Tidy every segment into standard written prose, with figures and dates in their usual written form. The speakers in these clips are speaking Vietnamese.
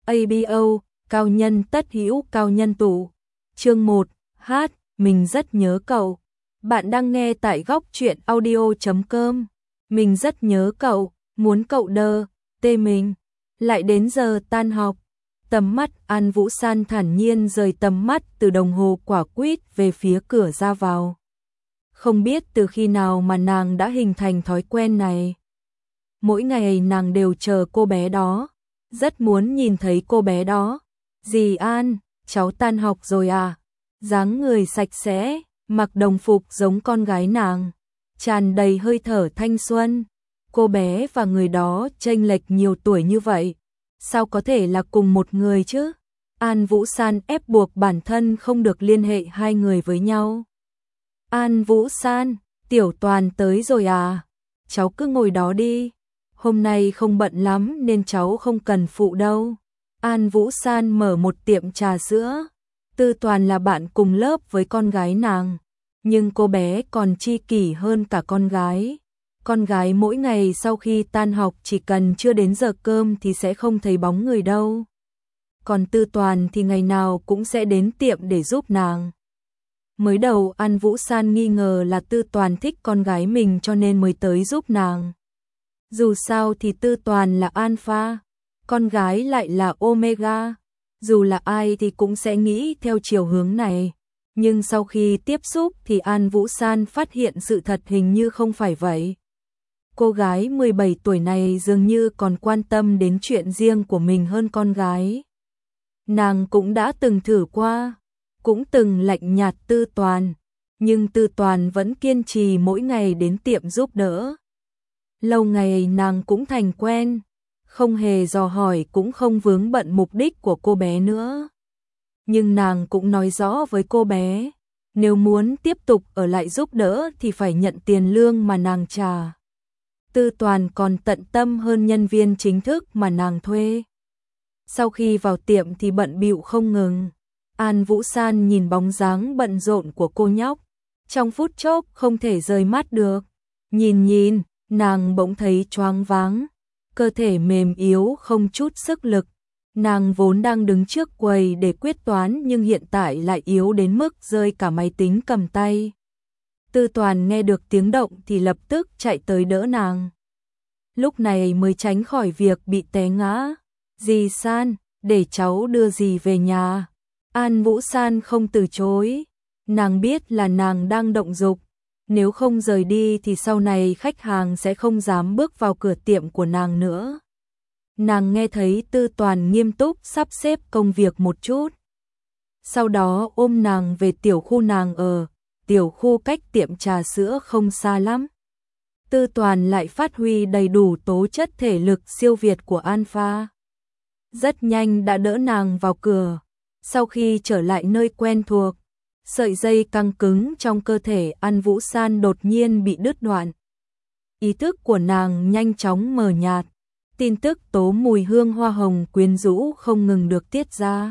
ABO, cao nhân tất hữu cao nhân tụ. Chương 1, hát, mình rất nhớ cậu. Bạn đang nghe tại góc truyện audio.com. Mình rất nhớ cậu, muốn cậu đơ, tê mình. Lại đến giờ tan học. Tầm mắt An Vũ San thản nhiên rời tầm mắt từ đồng hồ quả quýt về phía cửa ra vào. Không biết từ khi nào mà nàng đã hình thành thói quen này. Mỗi ngày nàng đều chờ cô bé đó, rất muốn nhìn thấy cô bé đó. Dì An, cháu tan học rồi à? Dáng người sạch sẽ, mặc đồng phục giống con gái nàng, tràn đầy hơi thở thanh xuân. Cô bé và người đó chênh lệch nhiều tuổi như vậy, sao có thể là cùng một người chứ? An Vũ San ép buộc bản thân không được liên hệ hai người với nhau. An Vũ San, Tiểu Toàn tới rồi à? Cháu cứ ngồi đó đi. Hôm nay không bận lắm nên cháu không cần phụ đâu. An Vũ San mở một tiệm trà sữa. Tư Toàn là bạn cùng lớp với con gái nàng, nhưng cô bé còn tri kỷ hơn cả con gái. Con gái mỗi ngày sau khi tan học chỉ cần chưa đến giờ cơm thì sẽ không thấy bóng người đâu. Còn Tư Toàn thì ngày nào cũng sẽ đến tiệm để giúp nàng. Mới đầu An Vũ San nghi ngờ là Tư Toàn thích con gái mình cho nên mới tới giúp nàng. Dù sao thì Tư Toàn là alpha, con gái lại là omega. Dù là ai thì cũng sẽ nghĩ theo chiều hướng này. Nhưng sau khi tiếp xúc thì An Vũ San phát hiện sự thật hình như không phải vậy. Cô gái 17 tuổi này dường như còn quan tâm đến chuyện riêng của mình hơn con gái. Nàng cũng đã từng thử qua, cũng từng lạnh nhạt Tư Toàn, nhưng Tư Toàn vẫn kiên trì mỗi ngày đến tiệm giúp đỡ. Lâu ngày nàng cũng thành quen, không hề dò hỏi cũng không vướng bận mục đích của cô bé nữa. Nhưng nàng cũng nói rõ với cô bé, nếu muốn tiếp tục ở lại giúp đỡ thì phải nhận tiền lương mà nàng trả. Tư Toàn còn tận tâm hơn nhân viên chính thức mà nàng thuê. Sau khi vào tiệm thì bận bịu không ngừng. An Vũ San nhìn bóng dáng bận rộn của cô nhóc, trong phút chốc không thể rời mắt được. Nhìn, nàng bỗng thấy choáng váng, cơ thể mềm yếu không chút sức lực. Nàng vốn đang đứng trước quầy để quyết toán nhưng hiện tại lại yếu đến mức rơi cả máy tính cầm tay. Tư Toàn nghe được tiếng động thì lập tức chạy tới đỡ nàng. Lúc này mới tránh khỏi việc bị té ngã. Dì San, để cháu đưa dì về nhà. An Vũ San không từ chối. Nàng biết là nàng đang động dục. Nếu không rời đi thì sau này khách hàng sẽ không dám bước vào cửa tiệm của nàng nữa. Nàng nghe thấy Tư Toàn nghiêm túc sắp xếp công việc một chút. Sau đó ôm nàng về tiểu khu nàng ở. Tiểu khu cách tiệm trà sữa không xa lắm. Tư Toàn lại phát huy đầy đủ tố chất thể lực siêu việt của alpha. Rất nhanh đã đỡ nàng vào cửa. Sau khi trở lại nơi quen thuộc, sợi dây căng cứng trong cơ thể An Vũ San đột nhiên bị đứt đoạn. Ý thức của nàng nhanh chóng mờ nhạt. Tin tức tố mùi hương hoa hồng quyến rũ không ngừng được tiết ra.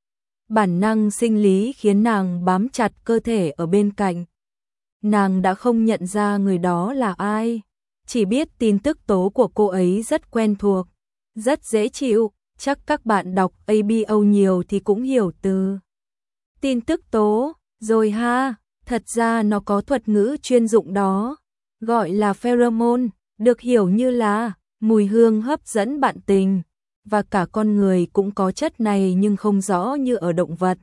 Bản năng sinh lý khiến nàng bám chặt cơ thể ở bên cạnh. Nàng đã không nhận ra người đó là ai, chỉ biết tin tức tố của cô ấy rất quen thuộc, rất dễ chịu. Chắc các bạn đọc ABO nhiều thì cũng hiểu từ tin tức tố rồi ha. Thật ra nó có thuật ngữ chuyên dụng đó, gọi là pheromone, được hiểu như là mùi hương hấp dẫn bạn tình. Và cả con người cũng có chất này nhưng không rõ như ở động vật.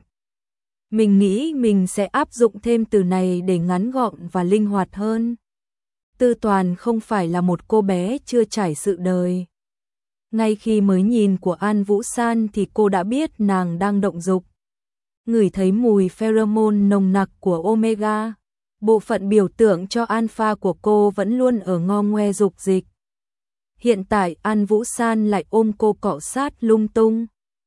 Mình nghĩ mình sẽ áp dụng thêm từ này để ngắn gọn và linh hoạt hơn. Tư Toàn không phải là một cô bé chưa trải sự đời. Ngay khi mới nhìn của An Vũ San thì cô đã biết nàng đang động dục. Ngửi thấy mùi pheromone nồng nặc của omega, bộ phận biểu tượng cho alpha của cô vẫn luôn ở ngo ngoe dục dịch. Hiện tại An Vũ San lại ôm cô cọ sát lung tung.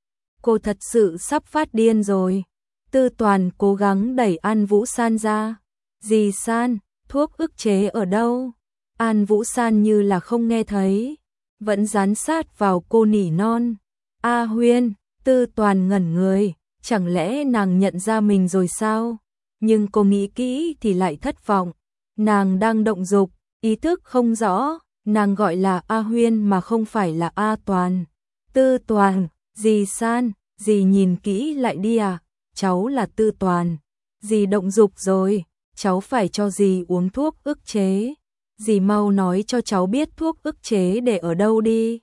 Cô thật sự sắp phát điên rồi. Tư Toàn cố gắng đẩy An Vũ San ra. Dì San, thuốc ức chế ở đâu? An Vũ San như là không nghe thấy, vẫn dán sát vào cô nỉ non. A Huyên. Tư Toàn ngẩn người, chẳng lẽ nàng nhận ra mình rồi sao? Nhưng cô nghĩ kỹ thì lại thất vọng. Nàng đang động dục, ý thức không rõ. Nàng gọi là A Huyên mà không phải là A Toàn. Tư Toàn, Dì San, dì nhìn kỹ lại đi à, cháu là Tư Toàn. Dì động dục rồi, cháu phải cho dì uống thuốc ức chế. Dì mau nói cho cháu biết thuốc ức chế để ở đâu đi.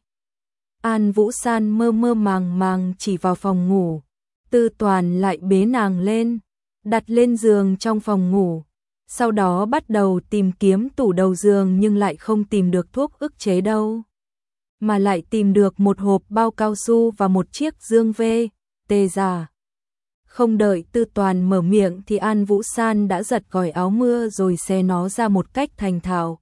An Vũ San mơ mơ màng màng chỉ vào phòng ngủ. Tư Toàn lại bế nàng lên, đặt lên giường trong phòng ngủ. Sau đó bắt đầu tìm kiếm tủ đầu giường nhưng lại không tìm được thuốc ức chế đâu. Mà lại tìm được một hộp bao cao su và một chiếc dương tê giả. Không đợi Tư Toàn mở miệng thì An Vũ San đã giật còi áo mưa rồi xé nó ra một cách thành thạo.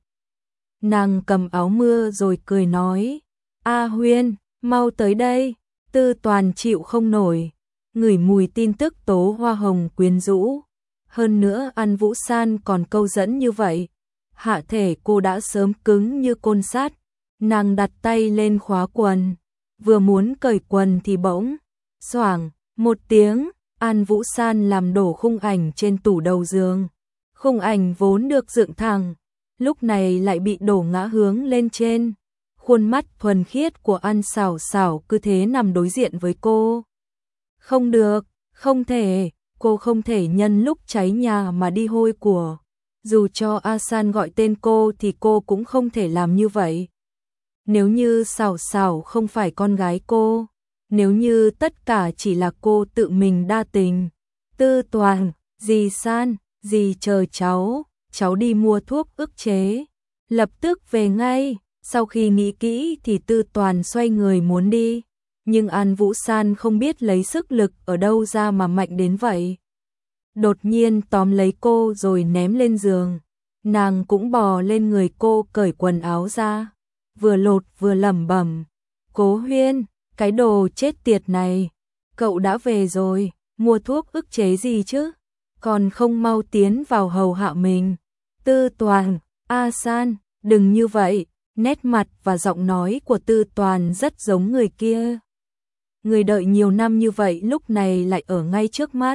Nàng cầm áo mưa rồi cười nói, A Huyên, mau tới đây. Tư Toàn chịu không nổi, ngửi mùi tin tức tố hoa hồng quyến rũ. Hơn nữa An Vũ San còn câu dẫn như vậy. Hạ thể cô đã sớm cứng như côn sắt. Nàng đặt tay lên khóa quần, vừa muốn cởi quần thì bỗng, xoảng, một tiếng, An Vũ San làm đổ khung ảnh trên tủ đầu giường. Khung ảnh vốn được dựng thẳng, lúc này lại bị đổ ngã hướng lên trên. Khuôn mắt thuần khiết của An Xảo Xảo cứ thế nằm đối diện với cô. Không được, không thể, cô không thể nhân lúc cháy nhà mà đi hôi của. Dù cho A San gọi tên cô thì cô cũng không thể làm như vậy. Nếu như Xảo Xảo không phải con gái cô, nếu như tất cả chỉ là cô tự mình đa tình. Tư Toàn, dì San, dì chờ cháu đi mua thuốc ức chế. Lập tức về ngay. Sau khi nghĩ kỹ thì Tư Toàn xoay người muốn đi. Nhưng An Vũ San không biết lấy sức lực ở đâu ra mà mạnh đến vậy. Đột nhiên tóm lấy cô rồi ném lên giường. Nàng cũng bò lên người cô cởi quần áo ra. Vừa lột vừa lẩm bẩm, Cố Huyên, cái đồ chết tiệt này, cậu đã về rồi, mua thuốc ức chế gì chứ, còn không mau tiến vào hầu hạ mình. Tư Toàn, A San, đừng như vậy. Nét mặt và giọng nói của Tư Toàn rất giống người kia. Người đợi nhiều năm như vậy lúc này lại ở ngay trước mắt.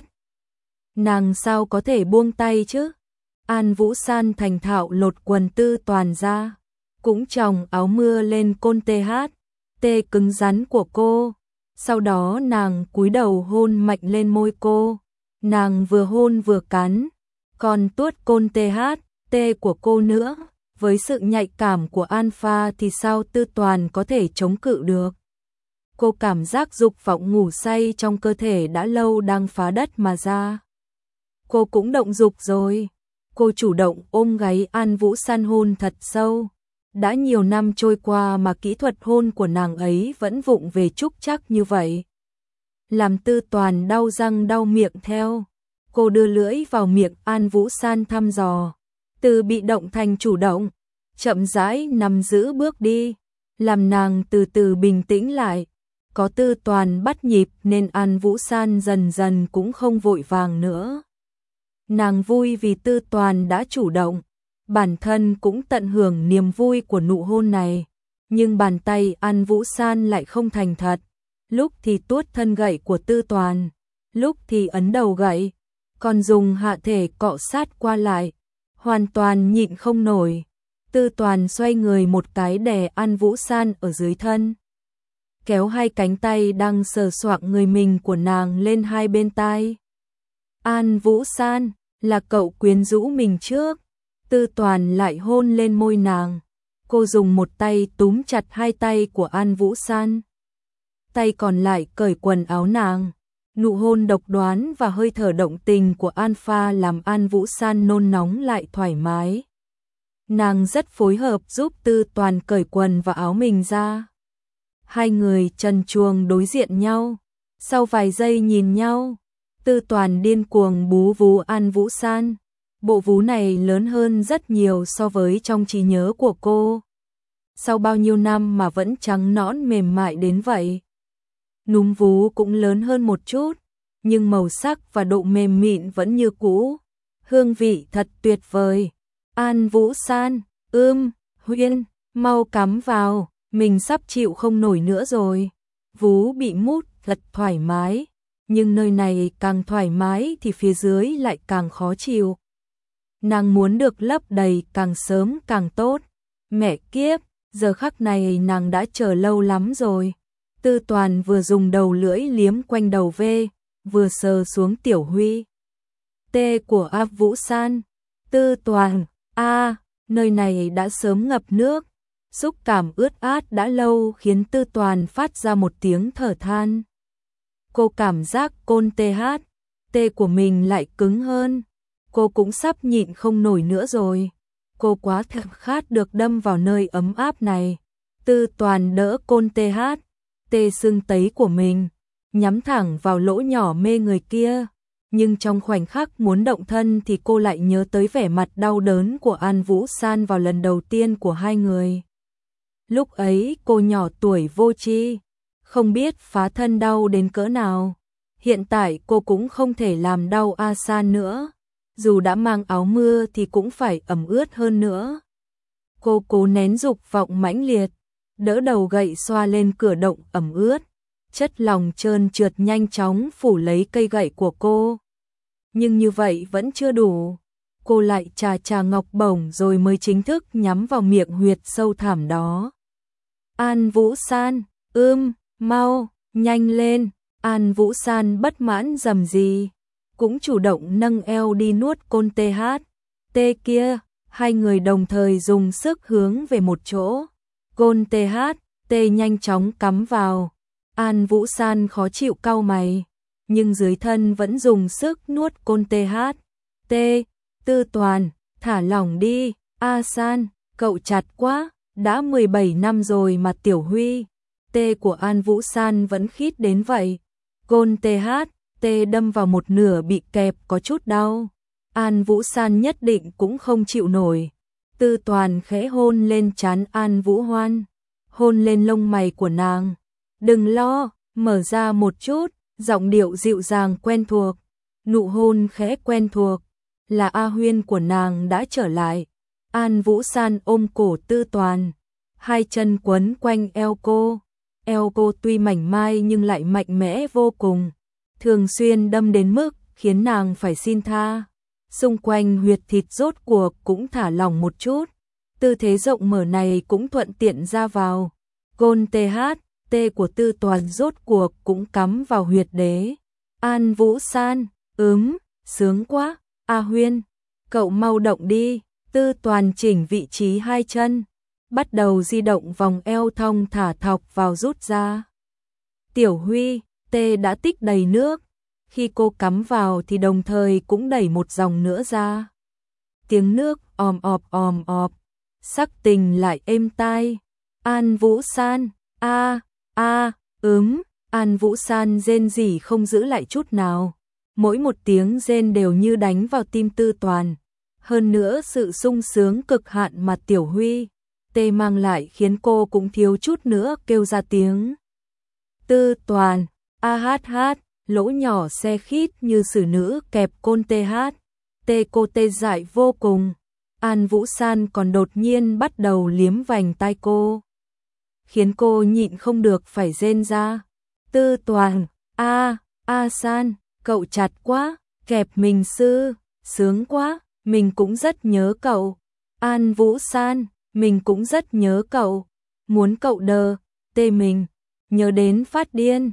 Nàng sao có thể buông tay chứ? An Vũ San thành thạo lột quần Tư Toàn ra, cũng chồng áo mưa lên côn tê cứng rắn của cô. Sau đó nàng cúi đầu hôn mạnh lên môi cô. Nàng vừa hôn vừa cắn, còn tuốt côn tê của cô nữa. Với sự nhạy cảm của Alpha thì sao Tư Toàn có thể chống cự được. Cô cảm giác dục vọng ngủ say trong cơ thể đã lâu đang phá đất mà ra. Cô cũng động dục rồi. Cô chủ động ôm gáy An Vũ San hôn thật sâu. Đã nhiều năm trôi qua mà kỹ thuật hôn của nàng ấy vẫn vụng về trúc chắc như vậy. Làm Tư Toàn đau răng đau miệng theo. Cô đưa lưỡi vào miệng An Vũ San thăm dò. Từ bị động thành chủ động, chậm rãi nằm giữ bước đi, làm nàng từ từ bình tĩnh lại. Có Tư Toàn bắt nhịp nên An Vũ San dần dần cũng không vội vàng nữa. Nàng vui vì Tư Toàn đã chủ động, bản thân cũng tận hưởng niềm vui của nụ hôn này. Nhưng bàn tay An Vũ San lại không thành thật, lúc thì tuốt thân gậy của Tư Toàn, lúc thì ấn đầu gậy, còn dùng hạ thể cọ sát qua lại. Hoàn toàn nhịn không nổi. Tư Toàn xoay người một cái đè An Vũ San ở dưới thân. Kéo hai cánh tay đang sờ soạng người mình của nàng lên hai bên tai. An Vũ San, là cậu quyến rũ mình trước. Tư Toàn lại hôn lên môi nàng. Cô dùng một tay túm chặt hai tay của An Vũ San. Tay còn lại cởi quần áo nàng. Nụ hôn độc đoán và hơi thở động tình của Alpha làm An Vũ San nôn nóng lại thoải mái. Nàng rất phối hợp giúp Tư Toàn cởi quần và áo mình ra. Hai người trần truồng đối diện nhau. Sau vài giây nhìn nhau, Tư Toàn điên cuồng bú vú An Vũ San. Bộ vú này lớn hơn rất nhiều so với trong trí nhớ của cô. Sau bao nhiêu năm mà vẫn trắng nõn mềm mại đến vậy. Núm vú cũng lớn hơn một chút, nhưng màu sắc và độ mềm mịn vẫn như cũ. Hương vị thật tuyệt vời. An Vũ San, Huyên, mau cắm vào, mình sắp chịu không nổi nữa rồi. Vú bị mút thật thoải mái, nhưng nơi này càng thoải mái thì phía dưới lại càng khó chịu. Nàng muốn được lấp đầy càng sớm càng tốt. Mẹ kiếp, giờ khắc này nàng đã chờ lâu lắm rồi. Tư Toàn vừa dùng đầu lưỡi liếm quanh đầu V, vừa sờ xuống Tiểu Huy. Tê của A Vũ San. Tư Toàn, nơi này đã sớm ngập nước. Xúc cảm ướt át đã lâu khiến Tư Toàn phát ra một tiếng thở than. Cô cảm giác côn tê của mình lại cứng hơn. Cô cũng sắp nhịn không nổi nữa rồi. Cô quá thèm khát được đâm vào nơi ấm áp này. Tư Toàn đỡ côn tê sưng tấy của mình, nhắm thẳng vào lỗ nhỏ mê người kia. Nhưng trong khoảnh khắc muốn động thân thì cô lại nhớ tới vẻ mặt đau đớn của An Vũ San vào lần đầu tiên của hai người. Lúc ấy cô nhỏ tuổi vô tri, không biết phá thân đau đến cỡ nào. Hiện tại cô cũng không thể làm đau A San nữa. Dù đã mang áo mưa thì cũng phải ẩm ướt hơn nữa. Cô cố nén dục vọng mãnh liệt, đỡ đầu gậy xoa lên cửa động ẩm ướt. Chất lỏng trơn trượt nhanh chóng phủ lấy cây gậy của cô. Nhưng như vậy vẫn chưa đủ. Cô lại chà ngọc bổng rồi mới chính thức nhắm vào miệng huyệt sâu thẳm đó. An Vũ San, mau, nhanh lên. An Vũ San bất mãn rầm rì, cũng chủ động nâng eo đi nuốt côn tê kia. Hai người đồng thời dùng sức hướng về một chỗ. Côn tê nhanh chóng cắm vào. An Vũ San khó chịu cau mày, nhưng dưới thân vẫn dùng sức nuốt côn tê. Tư Toàn, thả lỏng đi. A San, cậu chặt quá. Đã 17 năm rồi mà Tiểu Huy. Tê của An Vũ San vẫn khít đến vậy. Côn tê đâm vào một nửa bị kẹp có chút đau. An Vũ San nhất định cũng không chịu nổi. Tư Toàn khẽ hôn lên trán An Vũ Hoan, hôn lên lông mày của nàng. Đừng lo, mở ra một chút. Giọng điệu dịu dàng quen thuộc, nụ hôn khẽ quen thuộc, là A Huyên của nàng đã trở lại. An Vũ San ôm cổ Tư Toàn, hai chân quấn quanh eo cô. Eo cô tuy mảnh mai nhưng lại mạnh mẽ vô cùng, thường xuyên đâm đến mức khiến nàng phải xin tha. Xung quanh huyệt thịt rốt cuộc cũng thả lỏng một chút, tư thế rộng mở này cũng thuận tiện ra vào. Côn tê của Tư Toàn rốt cuộc cũng cắm vào huyệt đế. An Vũ San, sướng quá. A Huyên, cậu mau động đi. Tư Toàn chỉnh vị trí hai chân, bắt đầu di động vòng eo thong thả thọc vào rút ra. Tiểu Huy, tê đã tích đầy nước. Khi cô cắm vào thì đồng thời cũng đẩy một dòng nữa ra. Tiếng nước òm ọp, sắc tình lại êm tai. An Vũ San, An Vũ San rên rỉ không giữ lại chút nào. Mỗi một tiếng rên đều như đánh vào tim Tư Toàn. Hơn nữa sự sung sướng cực hạn mà Tiểu Huy tê mang lại khiến cô cũng thiếu chút nữa kêu ra tiếng. Tư Toàn, hát, lỗ nhỏ xe khít như xử nữ kẹp côn tê cô tê dại vô cùng. An Vũ San còn đột nhiên bắt đầu liếm vành tai cô, khiến cô nhịn không được phải rên ra. Tư Toàn, A San, cậu chặt quá, kẹp mình sướng quá, mình cũng rất nhớ cậu. An Vũ San, mình cũng rất nhớ cậu, muốn cậu đờ, tê mình, nhớ đến phát điên.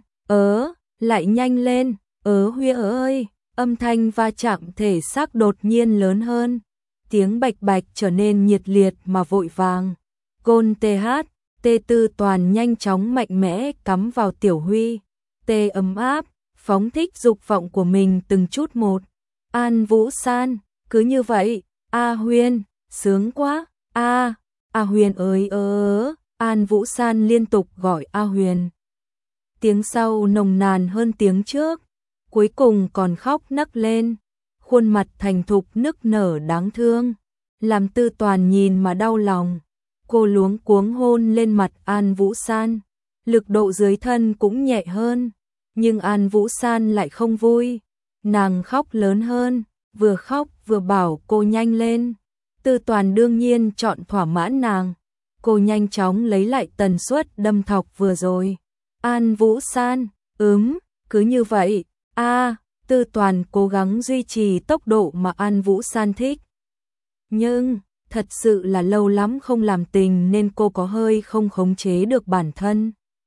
Lại nhanh lên, Huy ơi. Âm thanh va chạm thể xác đột nhiên lớn hơn, tiếng bạch bạch trở nên nhiệt liệt mà vội vàng. Côn tê Tư Toàn nhanh chóng mạnh mẽ cắm vào Tiểu Huy, tê ấm áp, phóng thích dục vọng của mình từng chút một. An Vũ San, cứ như vậy. A Huyên, sướng quá. A Huyền ơi. An Vũ San liên tục gọi A Huyền. Tiếng sau nồng nàn hơn tiếng trước, cuối cùng còn khóc nấc lên, khuôn mặt thành thục nức nở đáng thương, làm Tư Toàn nhìn mà đau lòng. Cô luống cuống hôn lên mặt An Vũ San, lực độ dưới thân cũng nhẹ hơn, nhưng An Vũ San lại không vui, nàng khóc lớn hơn, vừa khóc vừa bảo cô nhanh lên. Tư Toàn đương nhiên chọn thỏa mãn nàng, cô nhanh chóng lấy lại tần suất đâm thọc vừa rồi. An Vũ San, cứ như vậy. Tư Toàn cố gắng duy trì tốc độ mà An Vũ San thích. Nhưng, thật sự là lâu lắm không làm tình nên cô có hơi không khống chế được bản thân.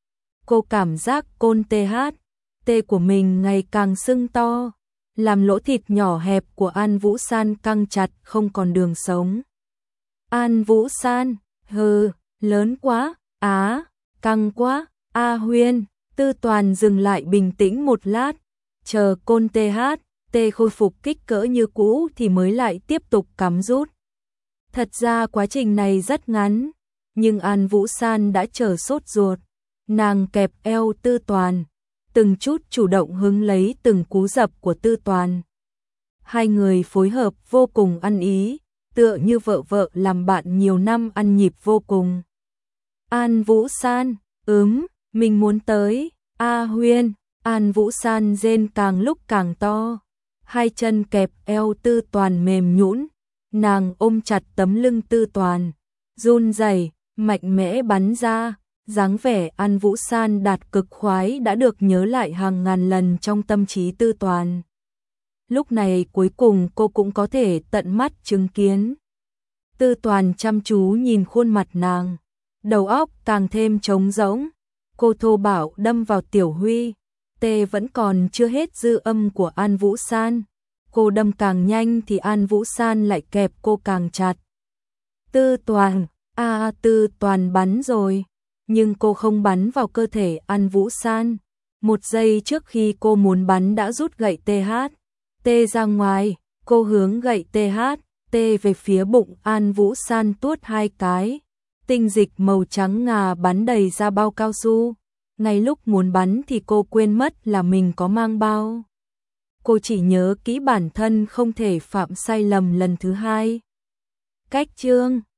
Cô cảm giác côn THT của mình ngày càng sưng to, làm lỗ thịt nhỏ hẹp của An Vũ San căng chặt không còn đường sống. An Vũ San, hừ, lớn quá, căng quá, Huyên. Tư Toàn dừng lại bình tĩnh một lát, chờ côn THT khôi phục kích cỡ như cũ thì mới lại tiếp tục cắm rút. Thật ra quá trình này rất ngắn, nhưng An Vũ San đã chờ sốt ruột. Nàng kẹp eo Tư Toàn, từng chút chủ động hứng lấy từng cú dập của Tư Toàn. Hai người phối hợp vô cùng ăn ý, tựa như vợ vợ làm bạn nhiều năm ăn nhịp vô cùng. An Vũ San, mình muốn tới, Huyên. An Vũ San rên càng lúc càng to, hai chân kẹp eo Tư Toàn mềm nhũn, nàng ôm chặt tấm lưng Tư Toàn, run rẩy, mạnh mẽ bắn ra, dáng vẻ An Vũ San đạt cực khoái đã được nhớ lại hàng ngàn lần trong tâm trí Tư Toàn. Lúc này cuối cùng cô cũng có thể tận mắt chứng kiến. Tư Toàn chăm chú nhìn khuôn mặt nàng, đầu óc càng thêm trống rỗng. Cô thô bạo đâm vào Tiểu Huy, tê vẫn còn chưa hết dư âm của An Vũ San. Cô đâm càng nhanh thì An Vũ San lại kẹp cô càng chặt. Tư Toàn, Tư Toàn bắn rồi, nhưng cô không bắn vào cơ thể An Vũ San. Một giây trước khi cô muốn bắn đã rút gậy THT ra ngoài, cô hướng gậy THT về phía bụng An Vũ San tuốt hai cái. Tinh dịch màu trắng ngà bắn đầy ra bao cao su. Ngay lúc muốn bắn thì cô quên mất là mình có mang bao. Cô chỉ nhớ kỹ bản thân không thể phạm sai lầm lần thứ hai. Cách chương